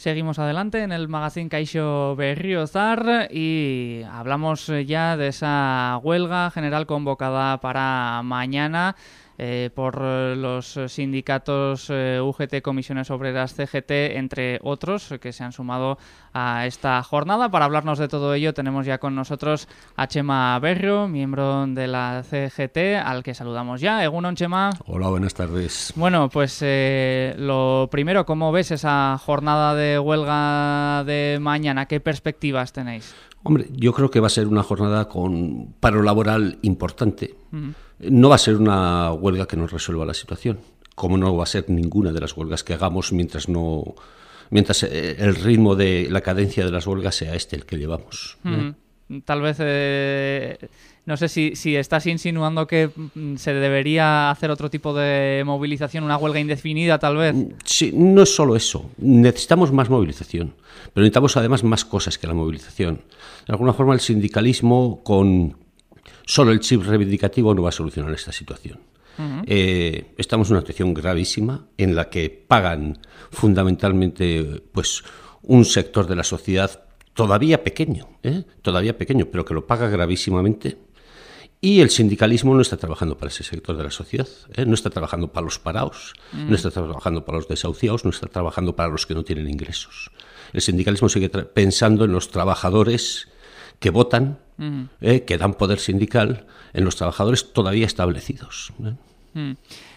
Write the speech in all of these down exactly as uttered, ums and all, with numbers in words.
Seguimos adelante en el magazine Kaixo Berriozar y hablamos ya de esa huelga general convocada para mañana eh, por los sindicatos eh, U G T, Comisiones Obreras, C G T, entre otros, que se han sumado a esta jornada. Para hablarnos de todo ello tenemos ya con nosotros a Txema Berrio, miembro de la C G T, al que saludamos ya. Egunon, Txema. Hola, buenas tardes. Bueno, pues eh, lo primero, ¿cómo ves esa jornada de huelga de mañana? ¿Qué perspectivas tenéis? Hombre, yo creo que va a ser una jornada con paro laboral importante. Uh-huh. No va a ser una huelga que nos resuelva la situación, como no va a ser ninguna de las huelgas que hagamos mientras no, mientras el ritmo de la cadencia de las huelgas sea este el que llevamos. Uh-huh. ¿eh? Tal vez, eh, no sé si, si estás insinuando que se debería hacer otro tipo de movilización, una huelga indefinida tal vez. Sí, no es solo eso. Necesitamos más movilización, pero necesitamos además más cosas que la movilización. De alguna forma el sindicalismo con solo el chip reivindicativo no va a solucionar esta situación. Uh-huh. Eh, estamos en una situación gravísima en la que pagan fundamentalmente pues un sector de la sociedad todavía pequeño, ¿eh? todavía pequeño, pero que lo paga gravísimamente. Y el sindicalismo no está trabajando para ese sector de la sociedad, ¿eh? no está trabajando para los parados, mm. no está trabajando para los desahuciados, no está trabajando para los que no tienen ingresos. El sindicalismo sigue tra- pensando en los trabajadores que votan, mm. ¿eh? que dan poder sindical, en los trabajadores todavía establecidos. ¿eh? Mm.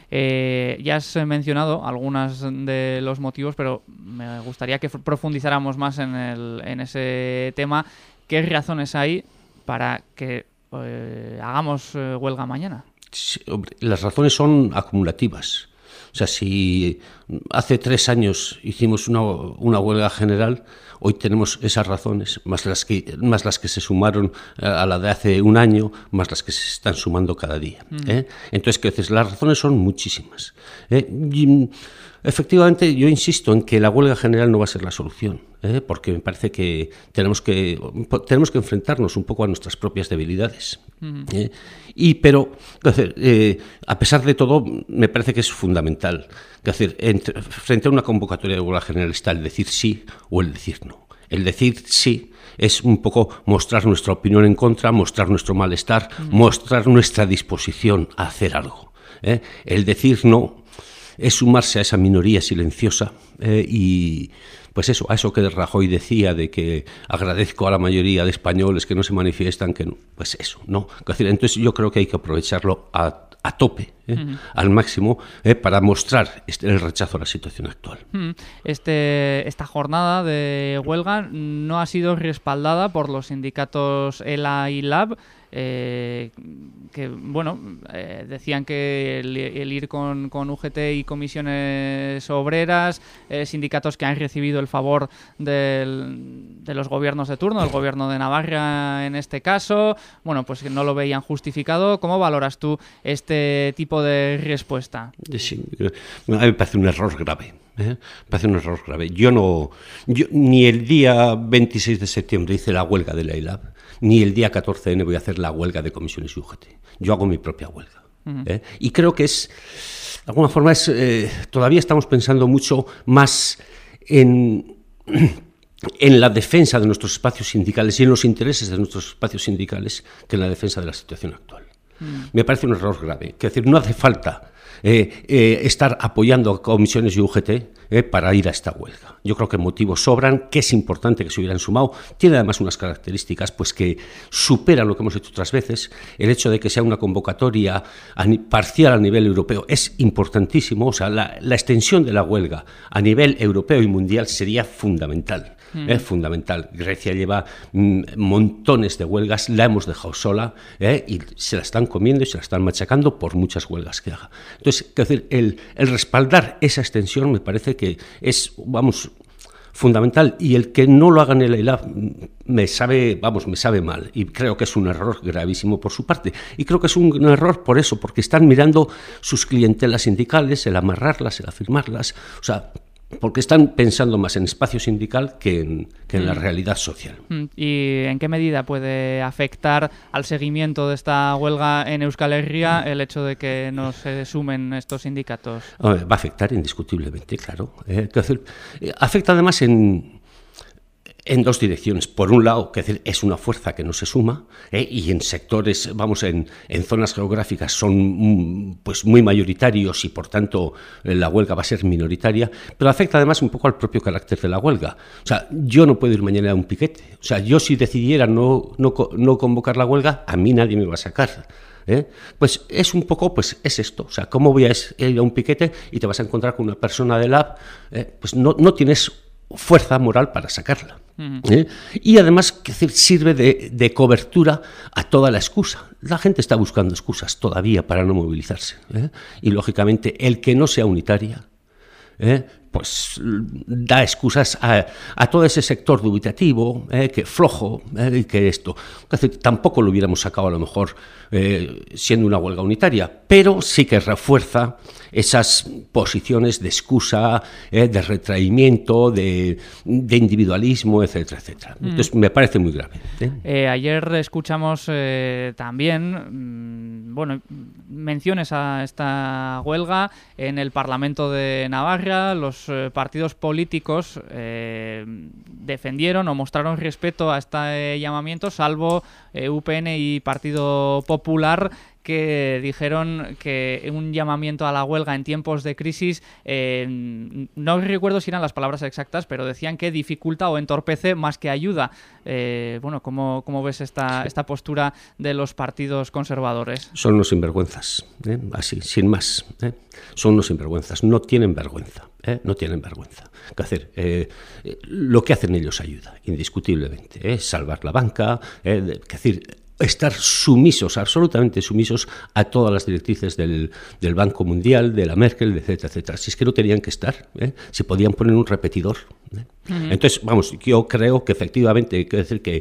Eh, ya has mencionado algunos de los motivos, pero me gustaría que profundizáramos más en, el, en ese tema. ¿Qué razones hay para que eh, hagamos eh, huelga mañana? Sí, hombre, las razones son acumulativas. O sea, si hace tres años hicimos una, una huelga general, hoy tenemos esas razones, más las que más las que se sumaron a la de hace un año, más las que se están sumando cada día. Mm. ¿eh? Entonces, ¿qué dices? Las razones son muchísimas. ¿eh? Y, efectivamente, yo insisto en que la huelga general no va a ser la solución, ¿eh? porque me parece que tenemos que tenemos que enfrentarnos un poco a nuestras propias debilidades. Mm. ¿eh? Y pero, eh, a pesar de todo, me parece que es fundamental. Es decir, entre, frente a una convocatoria de huelga general está el decir sí o el decir no. El decir sí es un poco mostrar nuestra opinión en contra, mostrar nuestro malestar, mm. mostrar nuestra disposición a hacer algo. ¿eh? El decir no es sumarse a esa minoría silenciosa eh, y pues eso, a eso que Rajoy decía de que agradezco a la mayoría de españoles que no se manifiestan, que no, pues eso, ¿no? Es decir, entonces yo creo que hay que aprovecharlo a a tope, ¿eh? uh-huh. al máximo, ¿eh? para mostrar este, el rechazo a la situación actual. Uh-huh. Este, esta jornada de huelga no ha sido respaldada por los sindicatos ELA y LAB, eh, que bueno eh, decían que el, el ir con, con U G T y comisiones obreras, eh, sindicatos que han recibido el favor del, de los gobiernos de turno, el gobierno de Navarra en este caso, bueno, pues que no lo veían justificado. ¿Cómo valoras tú este tipo de respuesta? Sí, a mí me parece un error grave. ¿Eh? Me parece un error grave. Yo no, yo, ni el día veintiséis de septiembre hice la huelga de la I L A B, ni el día catorce de enero voy a hacer la huelga de comisiones y U G T. Yo hago mi propia huelga. Uh-huh. ¿eh? Y creo que es, de alguna forma, es, eh, todavía estamos pensando mucho más en, en la defensa de nuestros espacios sindicales y en los intereses de nuestros espacios sindicales que en la defensa de la situación actual. Uh-huh. Me parece un error grave. Es decir, no hace falta Eh, eh, estar apoyando a comisiones y U G T eh, para ir a esta huelga. Yo creo que motivos sobran, que es importante que se hubieran sumado. Tiene además unas características pues que superan lo que hemos hecho otras veces. El hecho de que sea una convocatoria a ni, parcial a nivel europeo es importantísimo. O sea, la, la extensión de la huelga a nivel europeo y mundial sería fundamental. Mm. Es fundamental. Grecia lleva mm, montones de huelgas, la hemos dejado sola eh, y se la están comiendo y se la están machacando por muchas huelgas que haga. Entonces, es decir, el, el respaldar esa extensión me parece que es, vamos, fundamental, y el que no lo hagan en el I L A B me sabe, vamos, me sabe mal, y creo que es un error gravísimo por su parte, y creo que es un error por eso, porque están mirando sus clientelas sindicales, el amarrarlas, el afirmarlas, o sea, porque están pensando más en espacio sindical que en, que en mm. la realidad social. ¿Y en qué medida puede afectar al seguimiento de esta huelga en Euskal Herria el hecho de que no se sumen estos sindicatos? Va a afectar indiscutiblemente, claro. Eh, decir, afecta además en... en dos direcciones. Por un lado, que es una fuerza que no se suma, ¿eh? y en sectores, vamos, en, en zonas geográficas son pues muy mayoritarios y por tanto la huelga va a ser minoritaria, pero afecta además un poco al propio carácter de la huelga. O sea, yo no puedo ir mañana a un piquete. O sea, yo si decidiera no, no, no convocar la huelga, a mí nadie me va a sacar. ¿Eh? Pues es un poco, pues es esto, o sea, ¿cómo voy a ir a un piquete y te vas a encontrar con una persona del lab? Eh, pues no, no tienes fuerza moral para sacarla. Uh-huh. ¿Eh? Y además que sirve de, de cobertura a toda la excusa. La gente está buscando excusas todavía para no movilizarse, ¿eh? Y lógicamente el que no sea unitaria, ¿eh? pues da excusas a, a todo ese sector dubitativo, eh, que flojo, eh, que esto. Es decir, tampoco lo hubiéramos sacado a lo mejor eh, siendo una huelga unitaria, pero sí que refuerza esas posiciones de excusa, eh, de retraimiento, de, de individualismo, etcétera, etcétera. Mm. Entonces me parece muy grave. ¿eh? Eh, ayer escuchamos eh, también, mmm, bueno, menciones a esta huelga en el Parlamento de Navarra. Los eh, partidos políticos eh, defendieron o mostraron respeto a este llamamiento, salvo eh, U P N y Partido Popular, que dijeron que un llamamiento a la huelga en tiempos de crisis, eh, no recuerdo si eran las palabras exactas, pero decían que dificulta o entorpece más que ayuda. Eh, bueno, ¿cómo, cómo ves esta, esta postura de los partidos conservadores? Son unos sinvergüenzas, ¿eh? Así, sin más. ¿eh? Son unos sinvergüenzas, no tienen vergüenza. ¿eh? No tienen vergüenza. ¿Qué hacer? Eh, lo que hacen ellos ayuda, indiscutiblemente. ¿eh? Salvar la banca, ¿eh? de, ¿qué decir? Estar sumisos, absolutamente sumisos a todas las directrices del, del Banco Mundial, de la Merkel, etcétera, etcétera. Si es que no tenían que estar, ¿eh? si podían poner un repetidor. ¿eh? Uh-huh. Entonces, vamos, yo creo que efectivamente hay que decir que,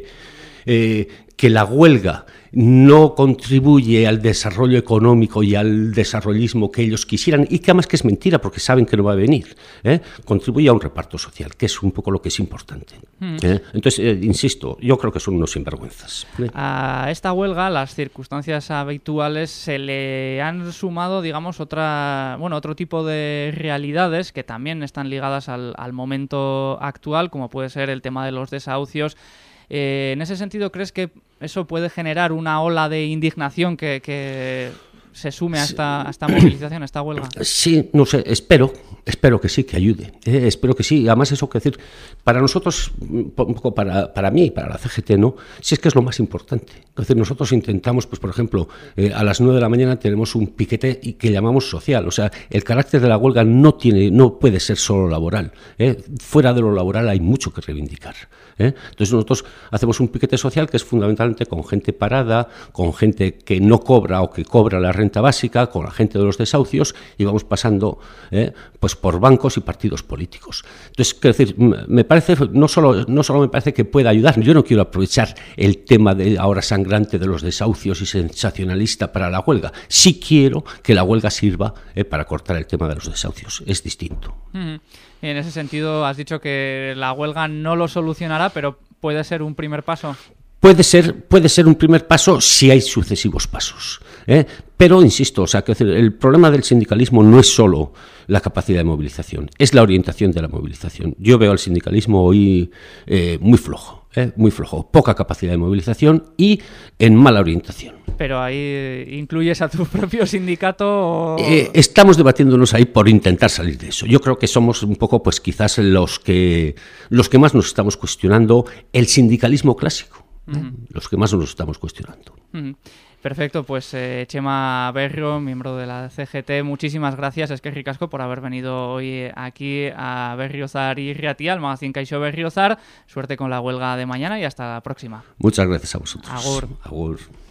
eh, que la huelga no contribuye al desarrollo económico y al desarrollismo que ellos quisieran, y que además que es mentira porque saben que no va a venir, ¿eh? Contribuye a un reparto social, que es un poco lo que es importante. Mm. ¿eh? Entonces, eh, insisto, yo creo que son unos sinvergüenzas. ¿eh? A esta huelga, las circunstancias habituales, se le han sumado, digamos, otra, bueno, otro tipo de realidades que también están ligadas al, al momento actual, como puede ser el tema de los desahucios. Eh, en ese sentido, ¿crees que eso puede generar una ola de indignación que, que se sume a esta, a esta movilización, a esta huelga? Sí, no sé, espero, espero que sí, que ayude. Eh, espero que sí. Además, eso que decir, para nosotros, un poco para, para mí, para la C G T, ¿no? Sí es que es lo más importante. Es decir, nosotros intentamos, pues por ejemplo, eh, a las nueve de la mañana tenemos un piquete y que llamamos social. O sea, el carácter de la huelga no tiene, no puede ser solo laboral. ¿eh? Fuera de lo laboral hay mucho que reivindicar. ¿eh? Entonces nosotros hacemos un piquete social que es fundamentalmente con gente parada, con gente que no cobra o que cobra la renta básica, con la gente de los desahucios, y vamos pasando ¿eh? pues por bancos y partidos políticos. Entonces, quiero decir, me parece, no solo, no solo me parece que pueda ayudar, yo no quiero aprovechar el tema de ahora sangrante de los desahucios y sensacionalista para la huelga, sí quiero que la huelga sirva ¿eh? para cortar el tema de los desahucios, es distinto. Mm-hmm. Y en ese sentido has dicho que la huelga no lo solucionará, pero puede ser un primer paso. Puede ser, puede ser un primer paso si hay sucesivos pasos. ¿eh? Pero, insisto, o sea, que el problema del sindicalismo no es solo la capacidad de movilización, es la orientación de la movilización. Yo veo al sindicalismo hoy eh, muy flojo, ¿eh? muy flojo, poca capacidad de movilización y en mala orientación. Pero ahí incluyes a tu propio sindicato. O... Eh, estamos debatiéndonos ahí por intentar salir de eso. Yo creo que somos un poco, pues quizás los que los que más nos estamos cuestionando el sindicalismo clásico. Uh-huh. Los que más nos estamos cuestionando. Uh-huh. Perfecto, pues eh, Txema Berrio, miembro de la C G T, muchísimas gracias, eskerrik asko, por haber venido hoy aquí a Berriozar y Irratia, al magazín Kaixo Berriozar. Suerte con la huelga de mañana y hasta la próxima. Muchas gracias a vosotros. Agur. Agur.